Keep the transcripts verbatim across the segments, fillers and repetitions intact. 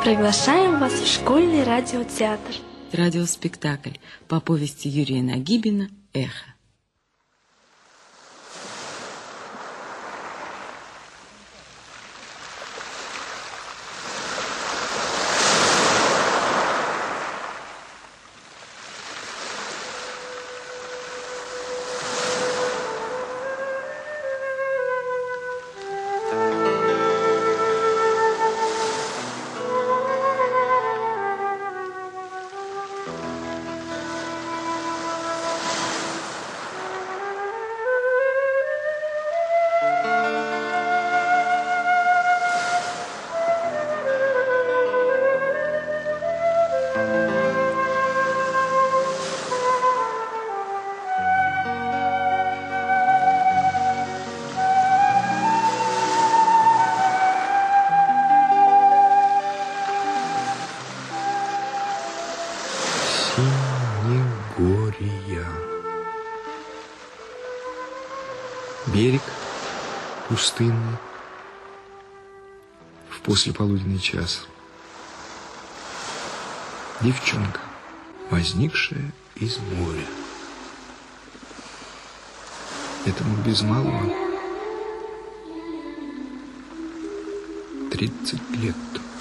Приглашаем вас в школьный радиотеатр. Радиоспектакль по повести Юрия Нагибина «Эхо». Синегория. Берег пустынный в послеполуденный час. Девчонка, возникшая из моря. Этому без малого тридцать лет.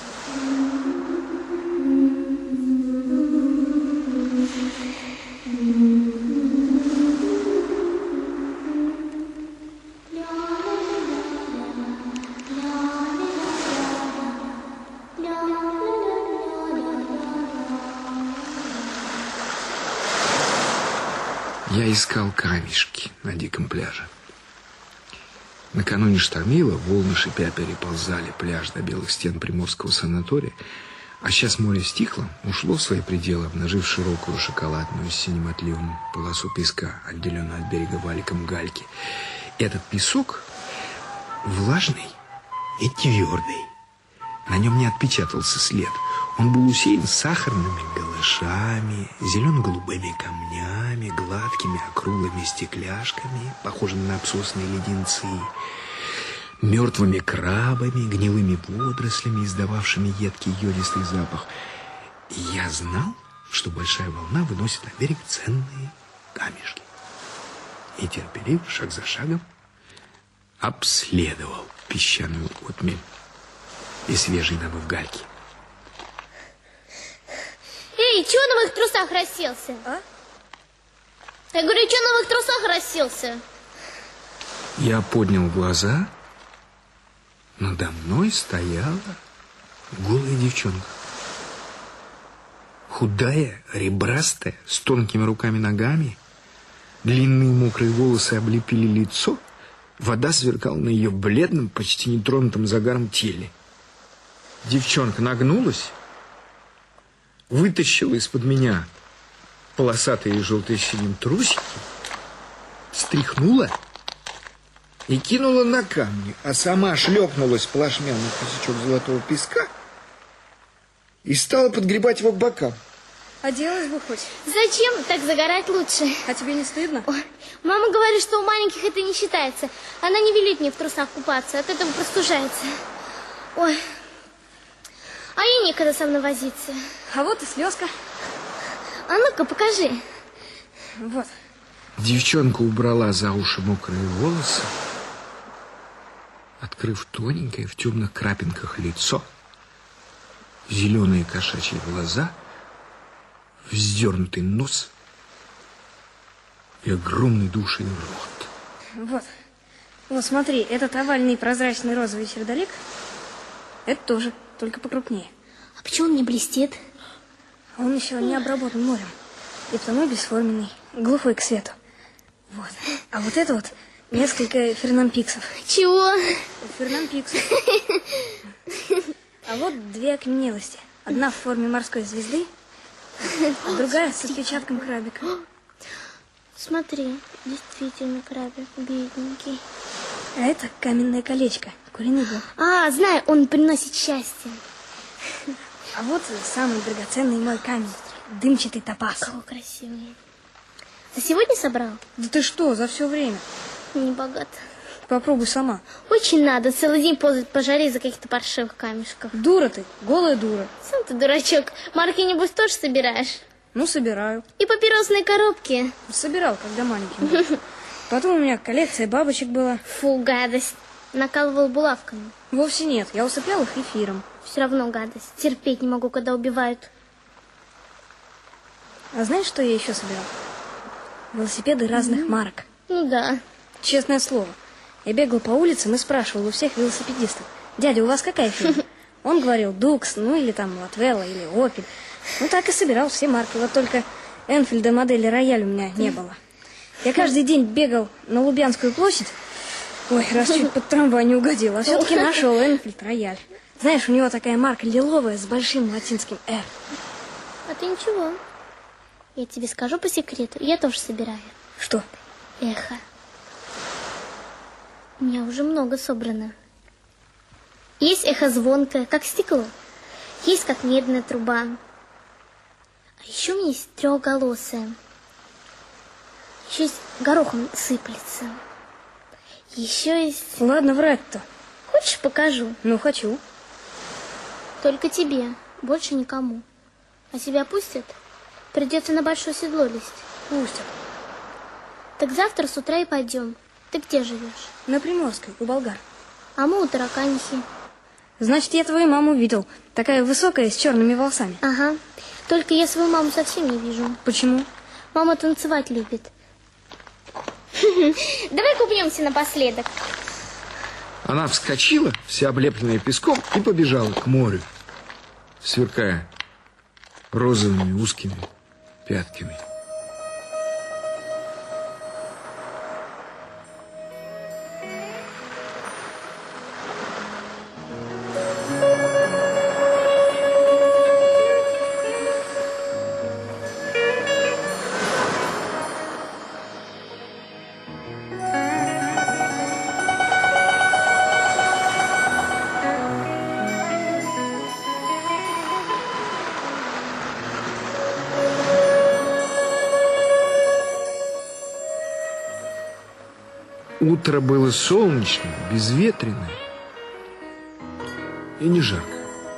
Я искал камешки на диком пляже. Накануне штормило, волны шипя переползали пляж до белых стен приморского санатория, а сейчас море стихло, ушло в свои пределы, обнажив широкую шоколадную с синим отливом полосу песка, отделенную от берега валиком гальки. Этот песок влажный и твердый. На нем не отпечатался след. Он был усеян сахарными галышами, зелено-голубыми камнями, гладкими округлыми стекляшками, похожими на обсосные леденцы, мертвыми крабами, гнилыми водорослями, издававшими едкий йодистый запах. И я знал, что большая волна выносит на берег ценные камешки. И терпеливо, шаг за шагом, обследовал песчаную отмель и свежий добыв гальки. Эй, чего на моих трусах расселся? А? Я говорю, чего на моих трусах расселся? Я поднял глаза. Надо мной стояла голая девчонка. Худая, ребрастая, с тонкими руками-ногами. Длинные мокрые волосы облепили лицо. Вода сверкала на ее бледном, почти нетронутом загаром теле. Девчонка нагнулась, вытащила из-под меня полосатые желто-синим трусики, стряхнула и кинула на камни, а сама шлепнулась плашмя на кусочок золотого песка и стала подгребать его к бокам. Оделась бы хоть. Зачем? Так загорать лучше. А тебе не стыдно? Ой, мама говорит, что у маленьких это не считается. Она не велит мне в трусах купаться, от этого простужается. Ой, а ей некогда со мной возиться. А вот и слезка. А ну-ка, покажи. Вот. Девчонка убрала за уши мокрые волосы, открыв тоненькое в темных крапинках лицо, зеленые кошачьи глаза, вздернутый нос и огромный душный рот. Вот. Вот смотри, этот овальный прозрачный розовый сердолик, это тоже, только покрупнее. А почему он не блестит? Он еще не обработан морем. И потому бесформенный, глухой к свету. Вот. А вот это вот несколько фернампиксов. Чего? Фернампиксов. А вот две окаменелости. Одна в форме морской звезды, а другая с отпечатком крабика. Смотри, действительно крабик, бедненький. А это каменное колечко, куриный бог. А, знаю, он приносит счастье. А вот самый драгоценный мой камень, дымчатый топаз. Какой красивый. А сегодня собрал? Да ты что, за все время? Не богат. попробуй сама. Очень надо целый день ползать по жаре из-за каких-то паршивых камешков. Дура ты, голая дура. Сам ты дурачок. Марки, небось, тоже собираешь? Ну, собираю. И папиросные коробки? Собирал, когда маленький был. Потом у меня коллекция бабочек была. Фу, гадость. Накалывал булавками. Вовсе нет, я усыплял их эфиром. Все равно гадость. Терпеть не могу, когда убивают. А знаешь, что я еще собирал? Велосипеды разных mm-hmm. марок. Ну да. Честное слово. Я бегал по улицам и спрашивал у всех велосипедистов: дядя, у вас какая фирма? Он говорил Дукс, ну или там Латвелла, или Опель. Ну так и собирал все марки. Вот только Энфильда модели Рояль у меня не было. Я каждый день бегал на Лубянскую площадь. Ой, раз чуть под трамвай не угодил. А все-таки нашел Энфильд Рояль. Знаешь, у него такая марка лиловая с большим латинским «Р». А ты ничего. Я тебе скажу по секрету, я тоже собираю. Что? Эхо. У меня уже много собрано. Есть эхо звонкое, как стекло. Есть как медная труба. А еще у меня есть трехголосое. Еще есть горохом сыплется. Еще есть... Ладно, врать-то. Хочешь, покажу? Ну, хочу. Только тебе, больше никому. А тебя пустят? Придется на большое седло лезть. Пустят. Так завтра с утра и пойдем. Ты где живешь? На Приморской, у болгар. А мы у Тараканихи. Значит, я твою маму видел. Такая высокая, с черными волосами. Ага. Только я свою маму совсем не вижу. Почему? Мама танцевать любит. Давай купнемся напоследок. Она вскочила, вся облепленная песком, и побежала к морю, сверкая розовыми узкими пятками. Утро было солнечное, безветренное и не жарко.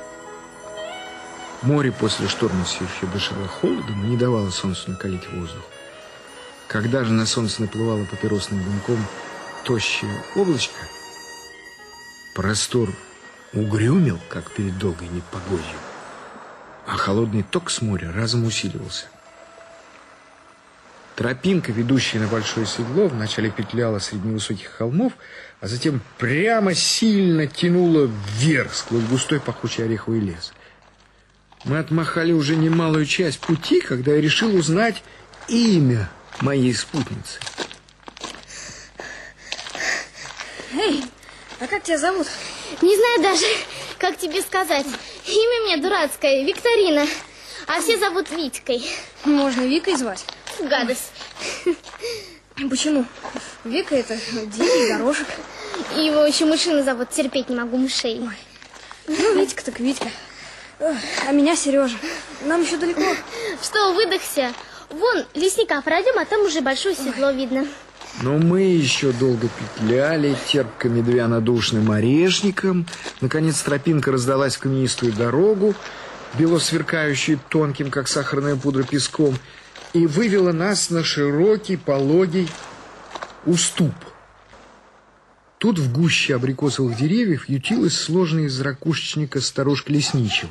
Море после шторма все еще дышало холодом и не давало солнцу накалить воздух. Когда же на солнце наплывало папиросным дымком тощее облачко, простор угрюмел, как перед долгой непогодью, а холодный ток с моря разом усиливался. Тропинка, ведущая на большое седло, вначале петляла среди невысоких холмов, а затем прямо сильно тянула вверх сквозь густой пахучий ореховый лес. Мы отмахали уже немалую часть пути, когда я решил узнать имя моей спутницы. Эй, а как тебя зовут? Не знаю даже, как тебе сказать. Имя у меня дурацкое, Викторина. А все зовут Витькой. Можно Викой звать? Гадость. Почему? Вика — это дикий горошек. И его еще мышина зовут. Терпеть не могу мышей. Ой. Ну, Витька так Витька. А меня Сережа. Нам еще далеко. Что, выдохся? Вон, лесника пройдем, а там уже большое седло Ой. видно. Но мы еще долго петляли, терпко медвя надушным орешником. Наконец тропинка раздалась в каменистую дорогу, бело сверкающую тонким, как сахарная пудра, песком, и вывела нас на широкий, пологий уступ. Тут в гуще абрикосовых деревьев ютилась сложная из ракушечника сторожка лесничего.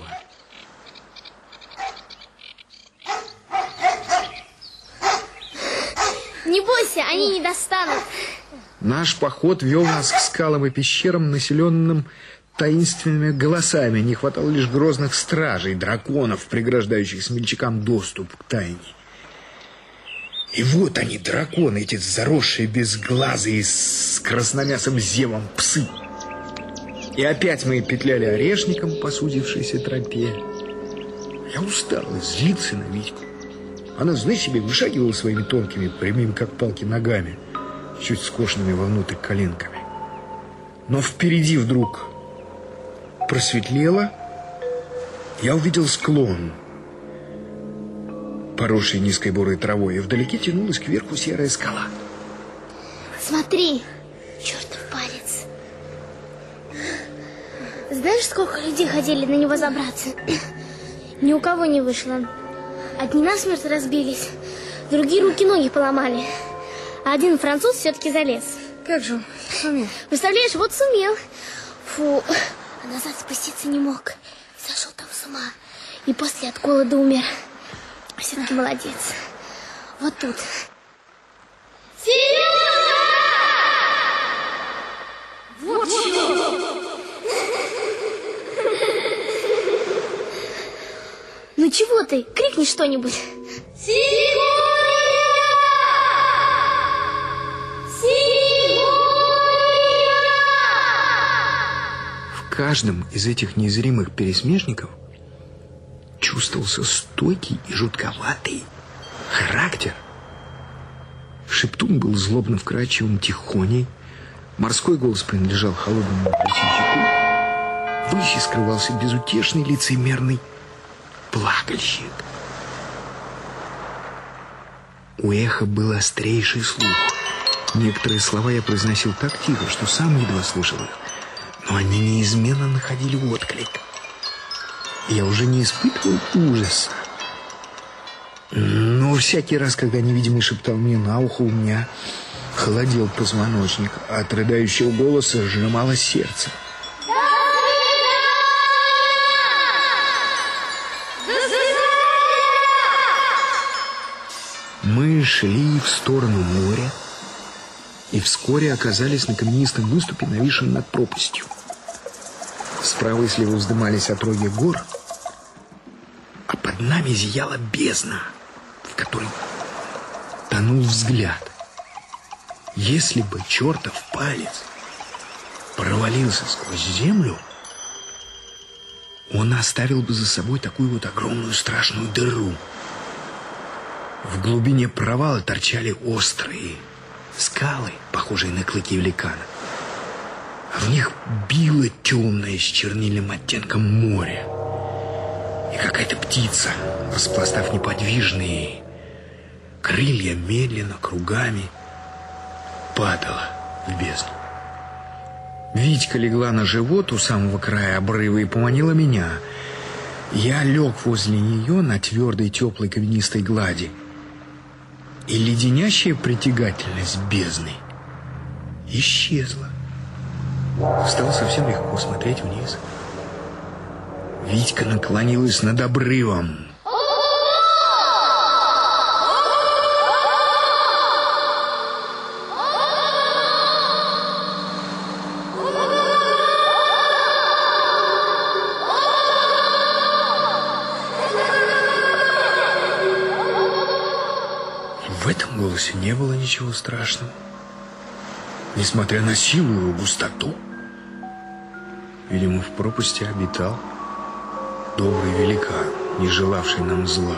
Не бойся, они не достанут. Наш поход вел нас к скалам и пещерам, населенным таинственными голосами. Не хватало лишь грозных стражей, драконов, преграждающих смельчакам доступ к тайне. И вот они, драконы, эти заросшие безглазые с красномясым зевом псы. И опять мы петляли орешником по сузившейся тропе. Я устал злиться на Витьку. Она, знаешь себе, вышагивала своими тонкими, прямыми, как палки, ногами, чуть скошенными вовнутрь коленками. Но впереди вдруг просветлело. Я увидел склон, поросший низкой бурой травой, и вдалеке тянулась кверху серая скала. Смотри, чертов Знаешь, сколько людей хотели на него забраться? Ни у кого не вышло. Одни насмерть разбились, другие руки-ноги поломали. А один француз все-таки залез. Как же он сумел? Представляешь, вот сумел. Фу, а назад спуститься не мог. Сошел там с ума. И после от голода умер. Все-таки молодец. Вот тут. Сережа! Вот что! Ну чего ты? Крикни что-нибудь. Сережа! В каждом из этих незримых пересмешников чувствовался стойкий и жутковатый характер. Шептун был злобно вкрадчивым тихоней, морской голос принадлежал холодному весельчаку, выше скрывался безутешный лицемерный плакальщик. У эха был острейший слух. Некоторые слова я произносил так тихо, что сам едва слышал их, но они неизменно находили отклик. Я уже не испытывал ужаса. Но всякий раз, когда невидимый шептал мне на ухо, у меня холодел позвоночник, а от рыдающего голоса сжимало сердце. Мы шли в сторону моря и вскоре оказались на каменистом выступе, нависшем над пропастью. Справа и слева вздымались отроги гор, а под нами зияла бездна, в которой тонул взгляд. Если бы чертов палец провалился сквозь землю, он оставил бы за собой такую вот огромную страшную дыру. В глубине провала торчали острые скалы, похожие на клыки великана. В них било темное с чернильным оттенком море. И какая-то птица, распластав неподвижные крылья, медленно, кругами падала в бездну. Витька легла на живот у самого края обрыва и поманила меня. Я лег возле нее на твердой, теплой, каменистой глади. И леденящая притягательность бездны исчезла. Стало совсем легко смотреть вниз. Витька наклонилась над обрывом. В этом голосе не было ничего страшного. Несмотря на силу и густоту, видимо, в пропасти обитал добрый великан, не желавший нам зла.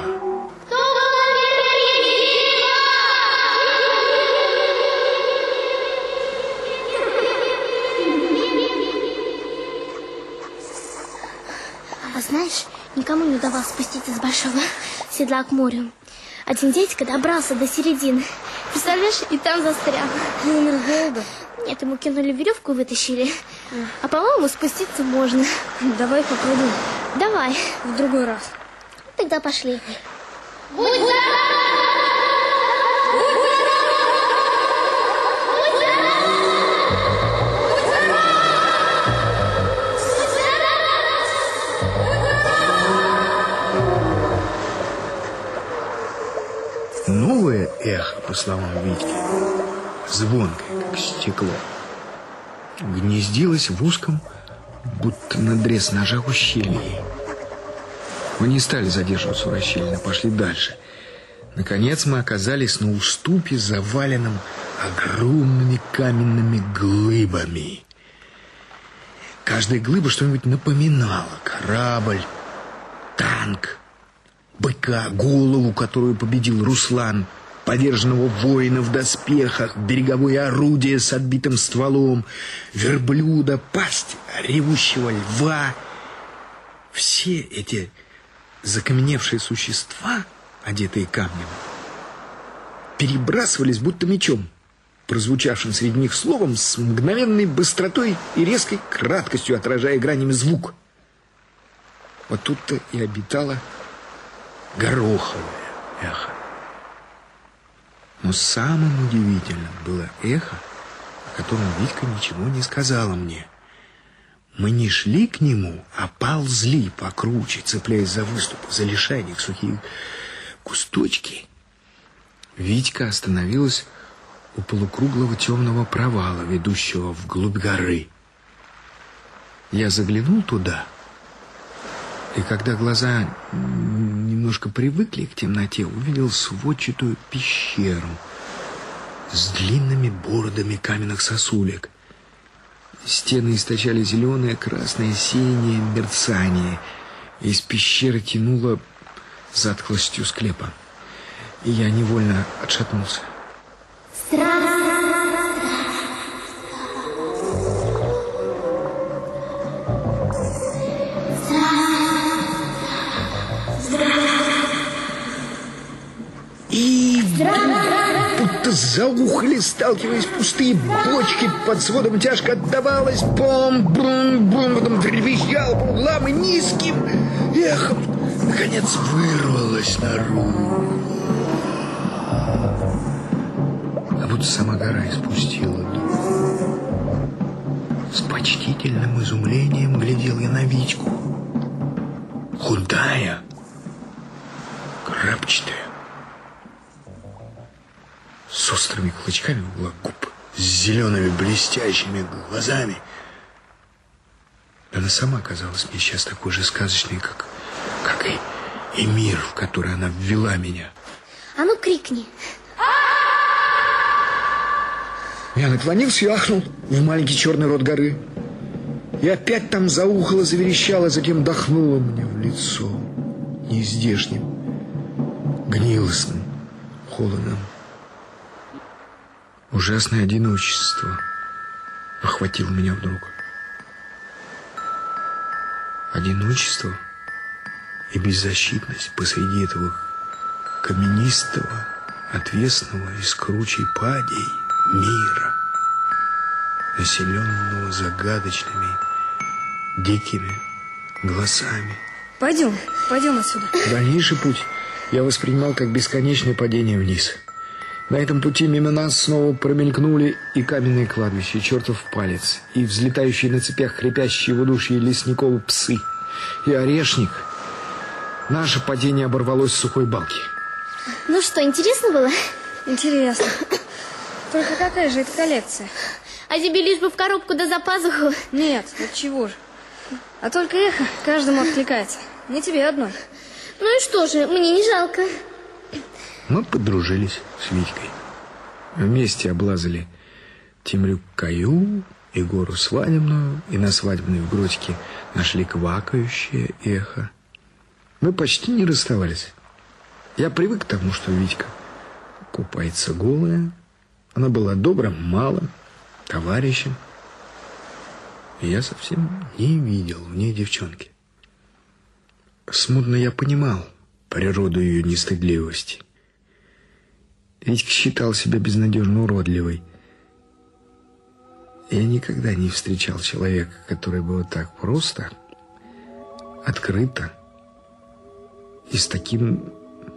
А знаешь, никому не удавалось спуститься с большого седла к морю. Один дядька добрался до середины. Представляешь, и там застрял. Не умер с голода? Нет, ему кинули веревку и вытащили. А, по-моему, спуститься можно. Давай попробуем. Давай. В другой раз. Тогда пошли. Будь здоров! Новое эхо, по словам Витьки, звонкое, как стекло, гнездилось в узком, будто надрез ножа ущелье. Мы не стали задерживаться у расщелины, пошли дальше. Наконец мы оказались на уступе, заваленном огромными каменными глыбами. Каждая глыба что-нибудь напоминала: корабль, танк, быка, голову, которую победил Руслан, поверженного воина в доспехах, береговое орудие с отбитым стволом, верблюда, пасть ревущего льва. Все эти закаменевшие существа, одетые камнем, перебрасывались будто мечом прозвучавшим среди них словом, с мгновенной быстротой и резкой краткостью отражая гранями звук. Вот тут-то и обитало гороховое эхо. Но самым удивительным было эхо, о котором Витька ничего не сказала мне. Мы не шли к нему, а ползли покруче, цепляясь за выступы, за лишайник, сухие кусточки. Витька остановилась у полукруглого темного провала, ведущего вглубь горы. Я заглянул туда, и когда глаза немножко привыкли к темноте, увидел сводчатую пещеру с длинными бородами каменных сосулек. Стены источали зеленое, красное, синее мерцание. Из пещеры тянуло затхлостью склепа. И я невольно отшатнулся. И будто заухали, сталкиваясь пустые бочки, под сводом тяжко отдавалось. Бом-бум-бум, потом дребезжал по углам и низким эхом наконец вырвалось наружу. А будто сама гора испустила дух. С почтительным изумлением глядел я на Витьку. Худая, крапчатая, с острыми клычками в углах губ, с зелеными блестящими глазами. Она сама казалась мне сейчас такой же сказочной, как, как и, и мир, в который она ввела меня. А ну крикни. Я наклонился и ахнул в маленький черный рот горы. И опять там заухало, заверещало, затем дохнуло мне в лицо нездешним, гнилостным холодом. Ужасное одиночество охватило меня вдруг. Одиночество и беззащитность посреди этого каменистого, отвесного и с кручей падей мира, населенного загадочными, дикими голосами. Пойдем, пойдем отсюда. Дальнейший путь я воспринимал как бесконечное падение вниз. На этом пути мимо нас снова промелькнули и каменные кладбища, и чертов палец, и взлетающие на цепях хрипящие в удушье лесниковы псы, и орешник. Наше падение оборвалось с сухой балки. Ну что, интересно было? Интересно. Только какая же это коллекция? А тебе лишь бы в коробку да за пазуху? Нет, от чего же? А только эхо каждому откликается. Не тебе одной. Ну и что же, мне не жалко. Мы подружились с Витькой. Вместе облазали Темрюк-Каю и гору свадебную, и на свадебной в Гродьке нашли квакающее эхо. Мы почти не расставались. Я привык к тому, что Витька купается голая. Она была добрым, малым, товарищем. И я совсем не видел в ней девчонки. Смутно я понимал природу ее нестыдливости. Витька считал себя безнадежно уродливой. Я никогда не встречал человека, который бы вот так просто, открыто и с таким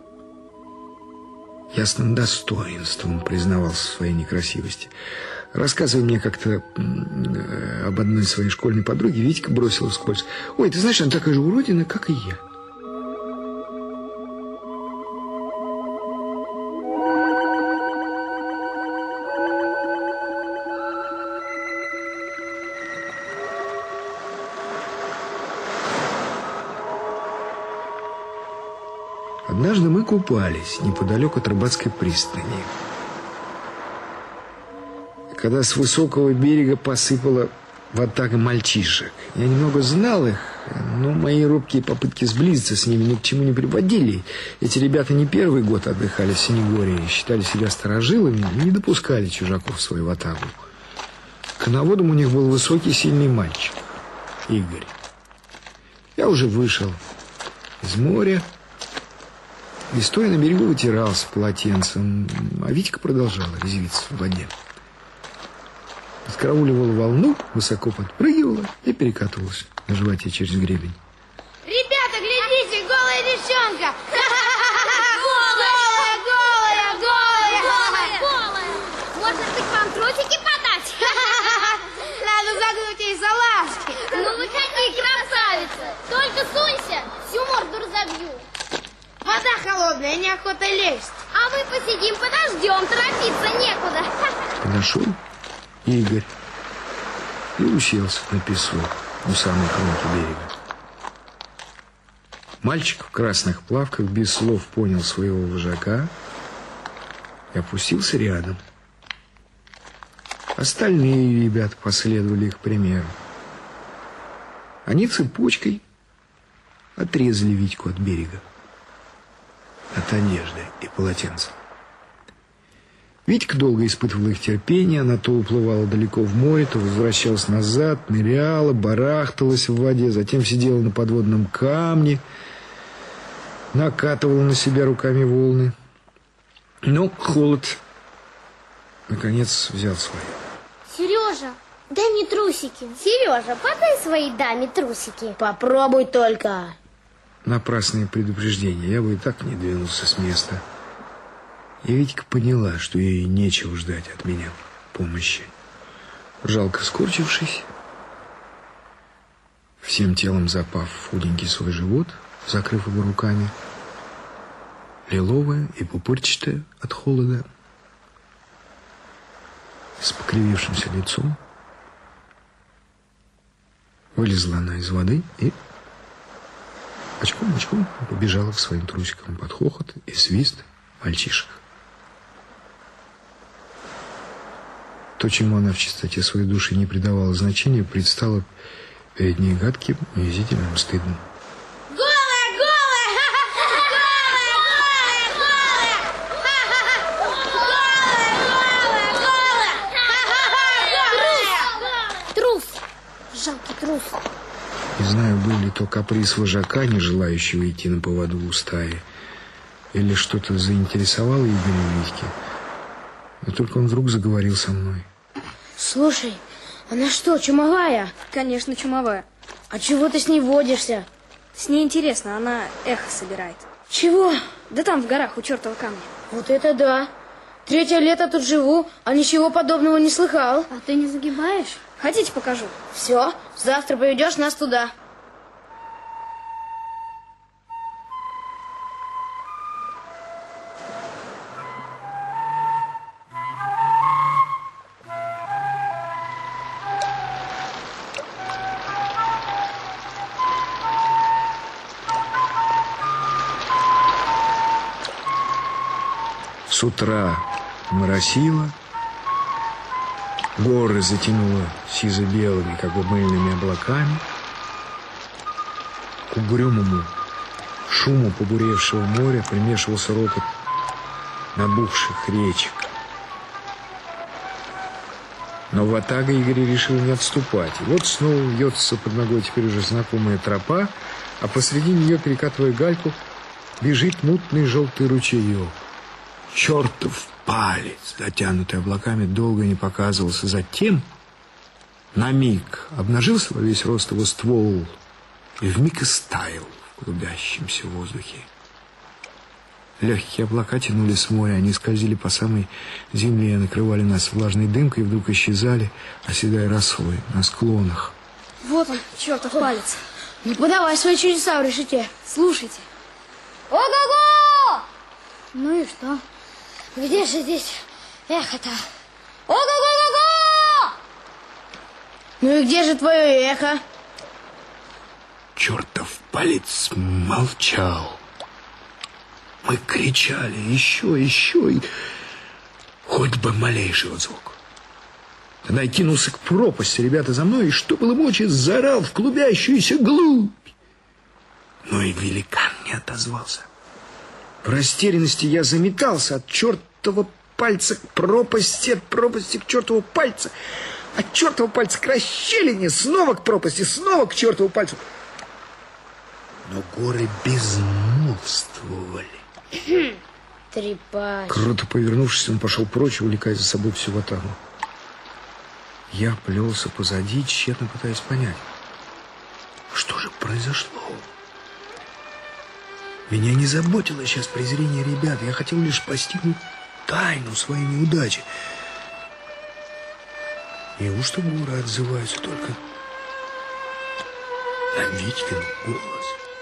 ясным достоинством признавался в своей некрасивости. Рассказывая мне как-то об одной своей школьной подруге, Витька бросила вскользь: «Ой, ты знаешь, она такая же уродина, как и я». Однажды мы купались неподалеку от рыбацкой пристани. Когда с высокого берега посыпала ватага мальчишек. Я немного знал их, но мои робкие попытки сблизиться с ними ни к чему не приводили. Эти ребята не первый год отдыхали в Синегорье, считали себя старожилами и не допускали чужаков в свою ватагу. Коноводом у них был высокий, сильный мальчик, Игорь. Я уже вышел из моря и, стоя на берегу, вытирался полотенцем, а Витька продолжала резвиться в воде. подкарауливала волну, высоко подпрыгивала и перекатывалась на животе через гребень. Ребята, глядите, голая девчонка! Голая, голая, голая, голая! Можно хоть вам трусики подать? Надо загнуть ей салазки. Ну вы какие красавицы! Только сунься, всю морду разобью. Вода холодная, неохота лезть. А мы посидим, подождем, торопиться некуда. Подошел Игорь и уселся на песок у самой кромки берега. Мальчик в красных плавках без слов понял своего вожака и опустился рядом. Остальные ребята последовали их примеру. Они цепочкой отрезали Витьку от берега, от одежды и полотенца. Витька долго испытывала их терпение, она то уплывала далеко в море, то возвращалась назад, ныряла, барахталась в воде, затем сидела на подводном камне, накатывала на себя руками волны. Но холод, наконец, взял свое. Сережа, дай мне трусики. Сережа, подай своей даме трусики. Попробуй только. Напрасные предупреждения, я бы и так не двинулся с места. И Витька поняла, что ей нечего ждать от меня помощи. Жалко скорчившись, всем телом запав в худенький свой живот, закрыв его руками, лиловая и пупырчатая от холода, с покривившимся лицом, вылезла она из воды и очком-очком побежала к своим трусикам под хохот и свист мальчишек. То, чему она в чистоте своей души не придавала значения, предстало перед ней гадким, унизительным, стыдным. Голая, голая! Голая, голая! Голая, голая, голая! Трус! Жалкий трус. Не знаю, был ли то каприз вожака, не желающего идти на поводу у стаи, или что-то заинтересовало Игоря Витьки. Но только он вдруг заговорил со мной. Слушай, она что, чумовая? Конечно, чумовая. А чего ты с ней водишься? С ней интересно, она эхо собирает. Чего? Да там, в горах, у чертова камня. Вот это да. Третье лето тут живу, а ничего подобного не слыхал. А ты не загибаешь? Хотите, покажу? Все, завтра поведешь нас туда. С утра моросило, горы затянуло сизо-белыми, как бы мыльными облаками. К угрюмому шуму побуревшего моря примешивался рокот набухших речек. Но ватага Игорь решил не отступать. И вот снова вьется под ногой теперь уже знакомая тропа, а посреди нее, перекатывая гальку, бежит мутный желтый ручеек. Чертов палец, затянутый облаками, долго не показывался. Затем на миг обнажился во весь рост его ствол и вмиг истаял в клубящемся воздухе. Легкие облака тянули с моря, они скользили по самой земле, накрывали нас влажной дымкой и вдруг исчезали, оседая росой на склонах. Вот он, чертов палец. Ну подавай свои чудеса в решете. Слушайте. Ого-го! Ну и что? Где же здесь эхо-то? Ого-го-го-го! Ну и где же твое эхо? Чертов палец молчал. Мы кричали еще, еще, и хоть бы малейший отзвук. Тогда я кинулся к пропасти, ребята за мной, и что было мочи, заорал в клубящуюся глубь. Но и великан не отозвался. В растерянности я заметался от чертова пальца к пропасти, от пропасти к чертову пальцу, от чертова пальца к расщелине, снова к пропасти, снова к чертову пальцу. Но горы безмолвствовали. Трепач. Круто повернувшись, он пошел прочь, увлекая за собой всю ватагу. Я плелся позади, тщетно пытаясь понять, что же произошло. Меня не заботило сейчас презрение ребят. Я хотел лишь постигнуть тайну своей неудачи. Неужто горы отзываются только на Витькин голос?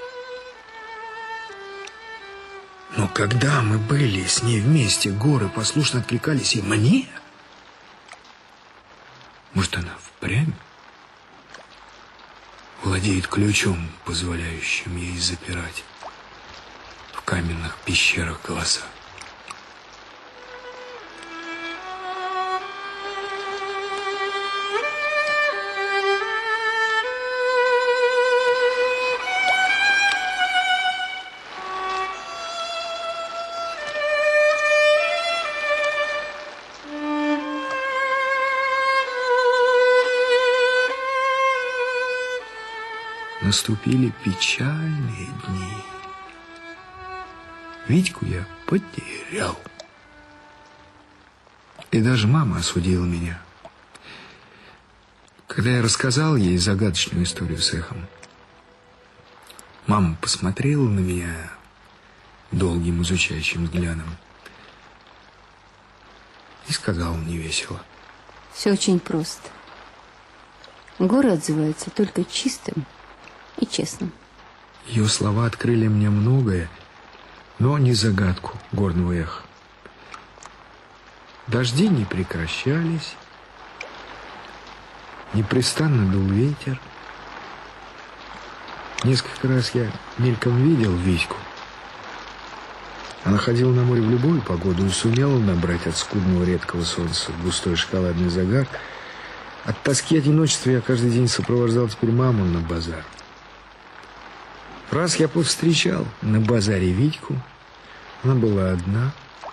Но когда мы были с ней вместе, горы послушно откликались и мне. Может, она впрямь владеет ключом, позволяющим ей запирать в каменных пещерах голоса. Наступили печальные дни. Витьку я потерял. И даже мама осудила меня. Когда я рассказал ей загадочную историю с эхом, мама посмотрела на меня долгим изучающим взглядом и сказала невесело: Все очень просто. Горы отзываются только чистым и честным. Ее слова открыли мне многое, но не загадку горного эха. Дожди не прекращались, непрестанно дул ветер. Несколько раз я мельком видел Витьку. Она ходила на море в любую погоду и сумела набрать от скудного редкого солнца густой шоколадный загар. От тоски и одиночества я каждый день сопровождал теперь маму на базар. Раз я повстречал на базаре Витьку. Она была одна.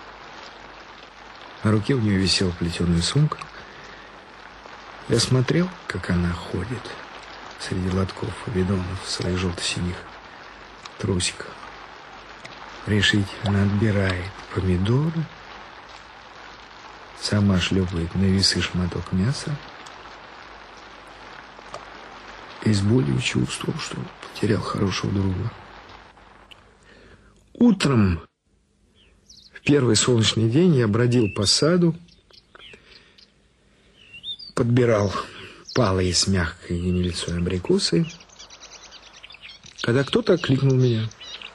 На руке у нее висела плетеная сумка. Я смотрел, как она ходит среди лотков и бидонов в своих желто-синих трусиках. Решительно отбирает помидоры, сама шлепает на весы шматок мяса и с болью чувствовал, что потерял хорошего друга. Утром, в первый солнечный день, я бродил по саду, подбирал палые с мягкой гнилицой абрикосы, когда кто-то окликнул меня.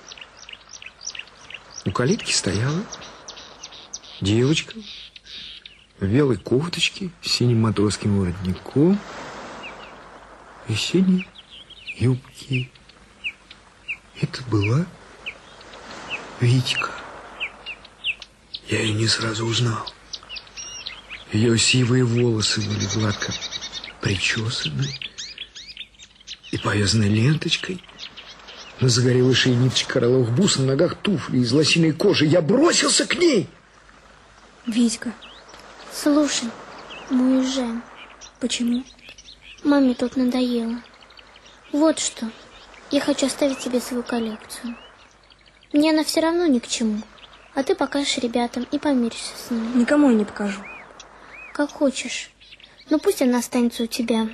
У калитки стояла девочка в белой кофточке с синим матросским воротником и синей юбки. Это была Витька. Я ее не сразу узнал. Ее сивые волосы были гладко причесаны и повязаны ленточкой. На загорелой шее ниточка коралловых бус, на ногах туфли из лосиной кожи. Я бросился к ней. Витька. Слушай, мы уезжаем. Почему? Маме тут надоело. Вот что. Я хочу оставить тебе свою коллекцию. Мне она все равно ни к чему. А ты покажешь ребятам и помиришься с ними. Никому я не покажу. Как хочешь. Но пусть она останется у тебя.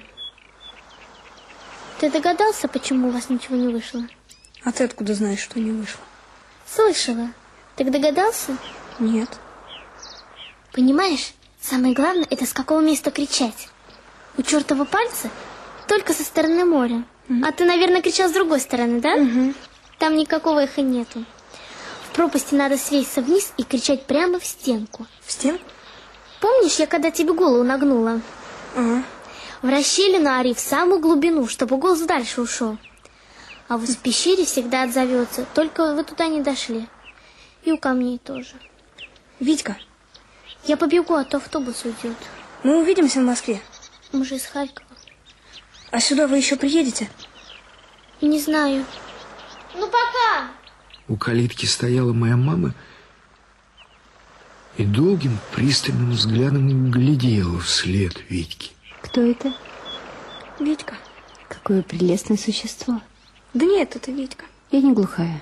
Ты догадался, почему у вас ничего не вышло? А ты откуда знаешь, что не вышло? Слышала. Так догадался? Нет. Понимаешь, самое главное, это с какого места кричать. У чертова пальца только со стороны моря. Mm-hmm. А ты, наверное, кричал с другой стороны, да? Mm-hmm. Там никакого эха нету. В пропасти надо свеситься вниз и кричать прямо в стенку. В стенку? Помнишь, я когда тебе голову нагнула? Uh-huh. В расщелину ори в самую глубину, чтобы голос дальше ушел. А вот в пещере всегда отзовется, только вы туда не дошли. И у камней тоже. Витька. Я побегу, а то автобус уйдет. Мы увидимся в Москве. Мы же из Харькова. А сюда вы еще приедете? Не знаю. Ну, пока! У калитки стояла моя мама и долгим пристальным взглядом глядела вслед Витьки. Кто это? Витька. Какое прелестное существо. Да нет, это Витька. Я не глухая.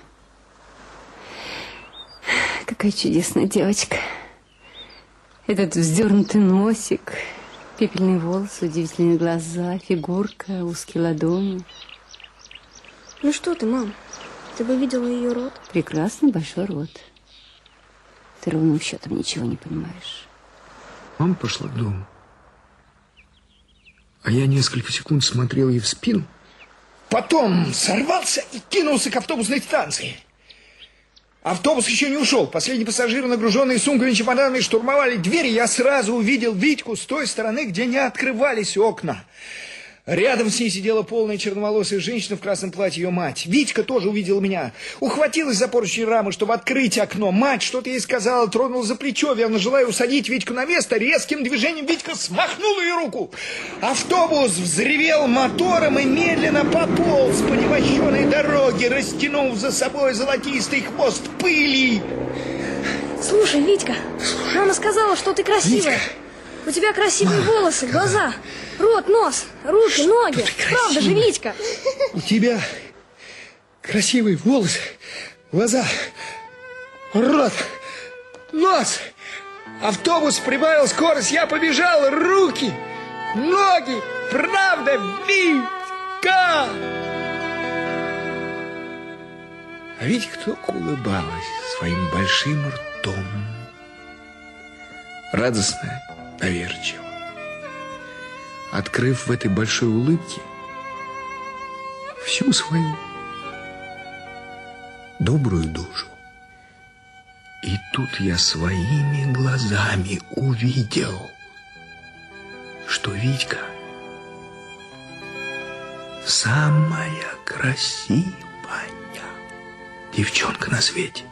Какая чудесная девочка. Этот вздернутый носик, Пепельные волосы, удивительные глаза, фигурка, узкие ладони. Ну что ты, мам? Ты бы видела ее рот? Прекрасный большой рот. Ты ровным счетом ничего не понимаешь. Мама пошла к дому. А я несколько секунд смотрел ей в спину. Потом сорвался и кинулся к автобусной станции. Автобус еще не ушел. Последние пассажиры, нагруженные сумками и чемоданами, штурмовали двери. Я сразу увидел Витьку с той стороны, где не открывались окна. Рядом с ней сидела полная черноволосая женщина в красном платье, ее мать. Витька тоже увидела меня. Ухватилась за поручень рамы, чтобы открыть окно. Мать что-то ей сказала, тронула за плечо, верно желая усадить Витьку на место. Резким движением Витька смахнул ее руку. Автобус взревел мотором и медленно пополз по немощенной дороге, растянув за собой золотистый хвост пыли. Слушай, Витька, мама сказала, что ты красивая. Витька. У тебя красивые волосы, глаза, рот, нос, руки, ноги. Правда же, Витька? У тебя красивые волосы, глаза, рот, нос. Автобус прибавил скорость, я побежал, руки, ноги. Правда, Витька? А Витька только улыбалась своим большим ртом. Радостная, доверчиво. Открыв в этой большой улыбке всю свою добрую душу. И тут я своими глазами увидел, что Витька самая красивая девчонка на свете.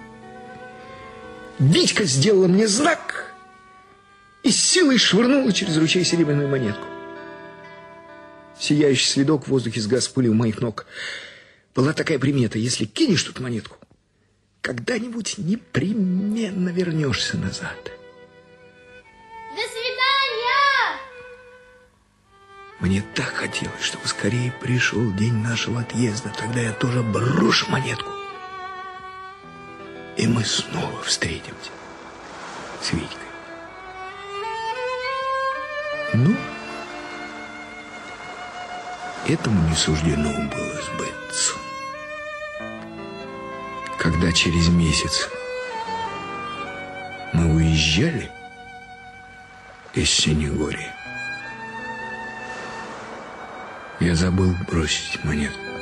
Витька сделала мне знак и с силой швырнула через ручей серебряную монетку. Сияющий следок в воздухе сгас пылью у моих ног. Была такая примета: если кинешь тут монетку, когда-нибудь непременно вернешься назад. До свидания! Мне так хотелось, чтобы скорее пришел день нашего отъезда. Тогда я тоже брошу монетку, и мы снова встретимся с Витькой. Ну, этому не суждено было сбыться. Когда через месяц мы уезжали из Синегории, я забыл бросить монетку.